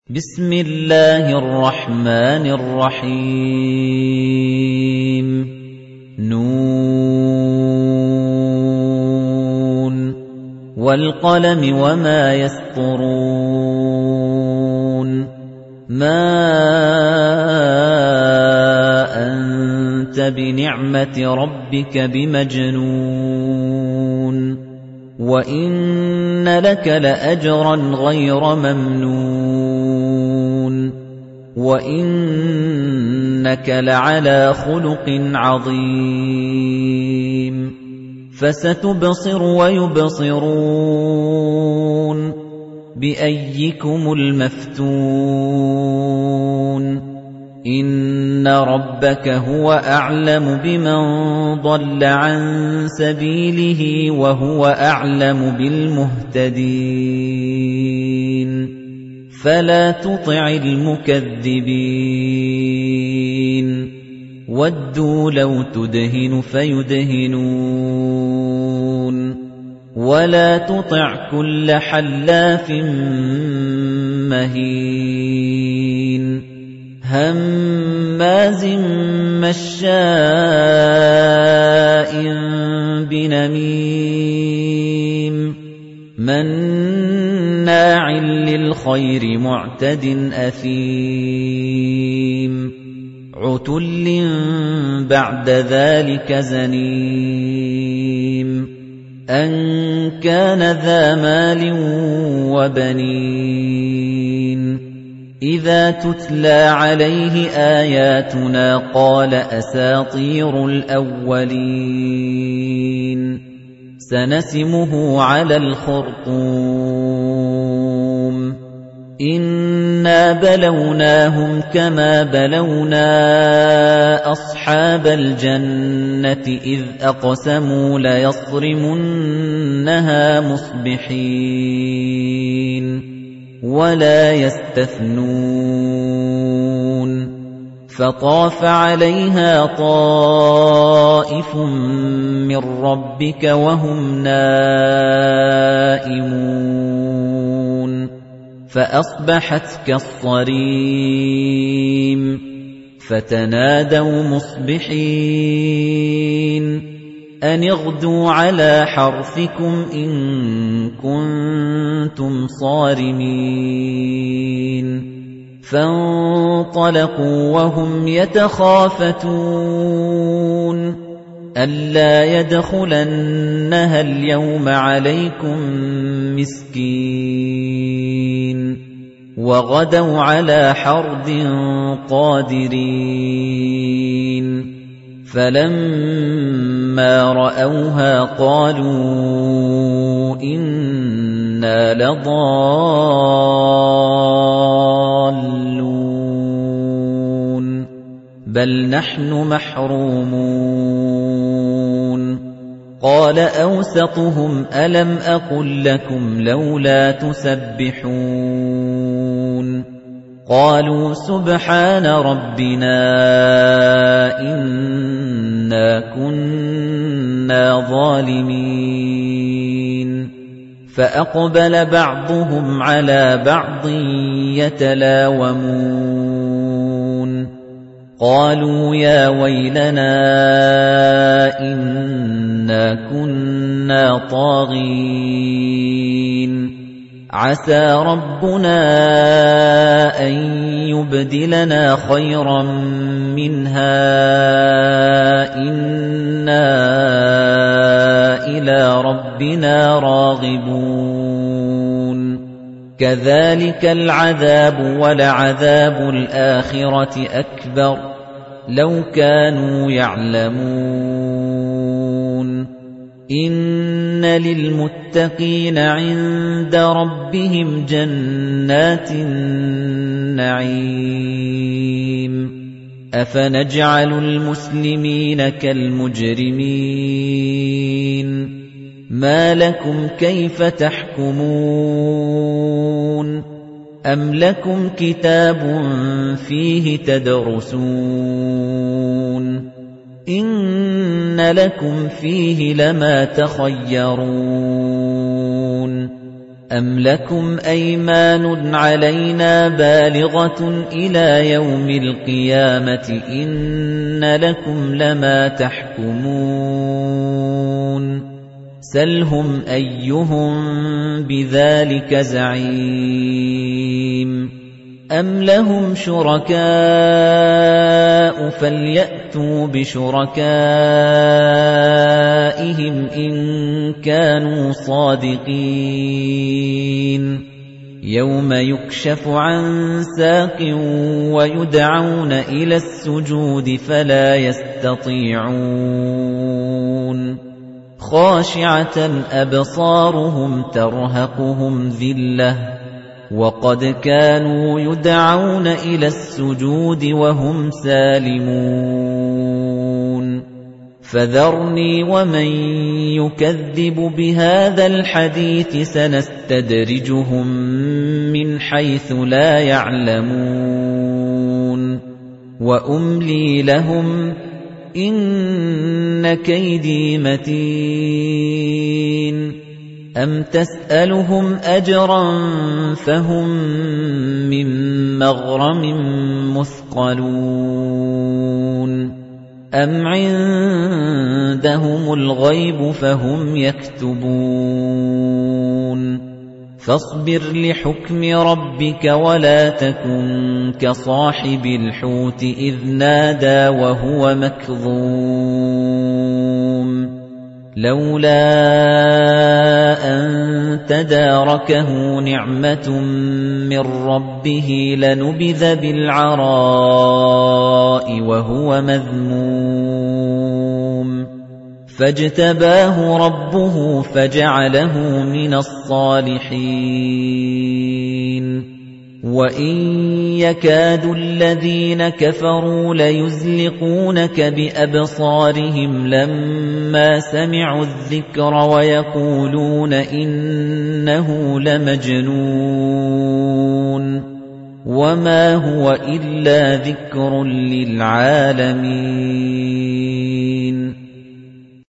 بسم الله الرحمن الرحيم نون والقلم وما يسطرون ما أنت بنعمة ربك بمجنون وإن لك لأجرا غير ممنون وَإِنَّكَ لَعَلَى خُلُقٍ عَظِيمٍ فَسَتُبْصِرُ وَيُبْصِرُونَ بِأَييِّكُمُ الْمَفْتُونُ إِنَّ رَبَّكَ هُوَ أَعْلَمُ بِمَنْ ضَلَّ عَن سَبِيلِهِ وَهُوَ أَعْلَمُ بِالْمُهْتَدِينَ فَلَا تُطِعِ الْمُكَذِّبِينَ وَدُّوا لَوْ تُدْهِنُ فَيُدْهِنُونَ وَلَا تُطِعْ كُلَّ حَلَّافٍ مَّهِينٍ هَمَّازٍ مَّشَّاءٍ بِنَمِيمٍ مَّنَّاعٍ لِّلْخَيْرِ مُعْتَدٍ أَثِيمٍ عُتُلٍّ بَعْدَ ذَلِكَ زَنِيمٍ أَن كَانَ ذَا مَالٍ وَبَنِينَ إِذَا تُتْلَىٰ عَلَيْهِ آيَاتُنَا قَالَ أَسَاطِيرُ الْأَوَّلِينَ سَنَسِمُهُ عَلَى الْخُرْطُومِ إِنَّا بَلَوْنَاهُمْ كَمَا بَلَوْنَا أَصْحَابَ الْجَنَّةِ إِذْ أَقْسَمُوا لَيَصْرِمُنَّهَا مُصْبِحِينَ وَلَا يَسْتَثْنُونَ فَطَافَ عَلَيْهَا طَائِفٌ مِّن رَّبِّكَ وَهُمْ نَائِمُونَ فَأَصْبَحَتْ كَالصَّرِيمِ فَتَنَادَوْا مُصْبِحِينَ أَنِ اغْدُوا عَلَىٰ حَرْثِكُمْ إِن كُنتُمْ صَارِمِينَ فَانطَلَقُوا وَهُمْ يَتَخَافَتُونَ أَلَّا يَدْخُلَنَّهَا الْيَوْمَ عَلَيْكُمْ مِسْكِينٌ وَغَدَوْا عَلَىٰ حَرْدٍ قَادِرِينَ فَلَمَّا رَأَوْهَا قَالُوا إِنَّا لَضَالُّونَ بَلْ نَحْنُ مَحْرُومُونَ قَالَ أَوْسَطُهُمْ أَلَمْ أَقُل لَّكُمْ لَوْلَا تُسَبِّحُونَ قَالُوا سُبْحَانَ رَبِّنَا إِنَّا كُنَّا ظَالِمِينَ فَأَقْبَلَ بَعْضُهُمْ عَلَىٰ بَعْضٍ يَتَلَاوَمُونَ قَالُوا يَا وَيْلَنَا إِنَّا كُنَّا طَاغِينَ عَسَىٰ رَبُّنَا أَن يُبْدِلَنَا خَيْرًا مِّنْهَا إِنَّا إِلَىٰ رَبِّنَا رَاغِبُونَ كَذَٰلِكَ الْعَذَابُ وَلَعَذَابُ الْآخِرَةِ أَكْبَرُ لَوْ كَانُوا يَعْلَمُونَ إِنَّ لِلْمُتَّقِينَ عِندَ رَبِّهِمْ جَنَّاتِ النَّعِيمِ أَفَنَجْعَلُ الْمُسْلِمِينَ كَالْمُجْرِمِينَ مَا لَكُمْ كَيْفَ تَحْكُمُونَ أَمْ لَكُمْ كِتَابٌ فِيهِ تَدْرُسُونَ إِنَّ لَكُمْ فِيهِ لَمَا تَخَيَّرُونَ أَمْ لَكُمْ أَيْمَانٌ عَلَيْنَا بَالِغَةٌ إِلَىٰ يَوْمِ الْقِيَامَةِ إِنَّ لَكُمْ لَمَا تَحْكُمُونَ سَلْهُمْ أَيُّهُم بِذَٰلِكَ زَعِيمٌ أَمْ لَهُمْ شُرَكَاءُ فَلْيَأْتُوا بِشُرَكَائِهِمْ إِن كَانُوا صَادِقِينَ يَوْمَ يُكْشَفُ عَن سَاقٍ وَيُدْعَوْنَ إِلَى السُّجُودِ فَلَا يَسْتَطِيعُونَ خَاشِعَةً أَبْصَارُهُمْ تَرْهَقُهُمْ ذِلَّةٌ وَقَدْ كَانُوا يُدْعَوْنَ إِلَى السُّجُودِ وَهُمْ سَالِمُونَ فَذَرْنِي وَمَن يُكَذِّبُ بِهَذَا الْحَدِيثِ سَنَسْتَدْرِجُهُم مِّنْ حَيْثُ لَا يَعْلَمُونَ وَأُمْلِي لَهُمْ إِنَّ كَيْدِي مَتِينٌ أَمْ تَسْأَلُهُمْ أَجْرًا فَهُمْ مِنْ مَغْرَمٍ مُثْقَلُونَ أَمْ عِندَهُمُ الْغَيْبُ فَهُمْ يَكْتُبُونَ فَاصْبِرْ لِحُكْمِ رَبِّكَ وَلَا تَكُنْ كَصَاحِبِ الْحُوتِ إِذْ نَادَىٰ وَهُوَ مَكْظُومٌ لَوْلَا أَن تَدَارَكَهُ نِعْمَةٌ مِّن رَّبِّهِ لَنُبِذَ بِالْعَرَاءِ وَهُوَ مَذْمُومٌ فَاجْتَبَاهُ رَبُّهُ فَجَعَلَهُ مِنَ الصَّالِحِينَ وَإِن يَكَادُ الَّذِينَ كَفَرُوا لَيُزْلِقُونَكَ بِأَبْصَارِهِمْ لَمَّا سَمِعُوا الذِّكْرَ وَيَقُولُونَ إِنَّهُ لَمَجْنُونٌ وَمَا هُوَ إِلَّا ذِكْرٌ لِّلْعَالَمِينَ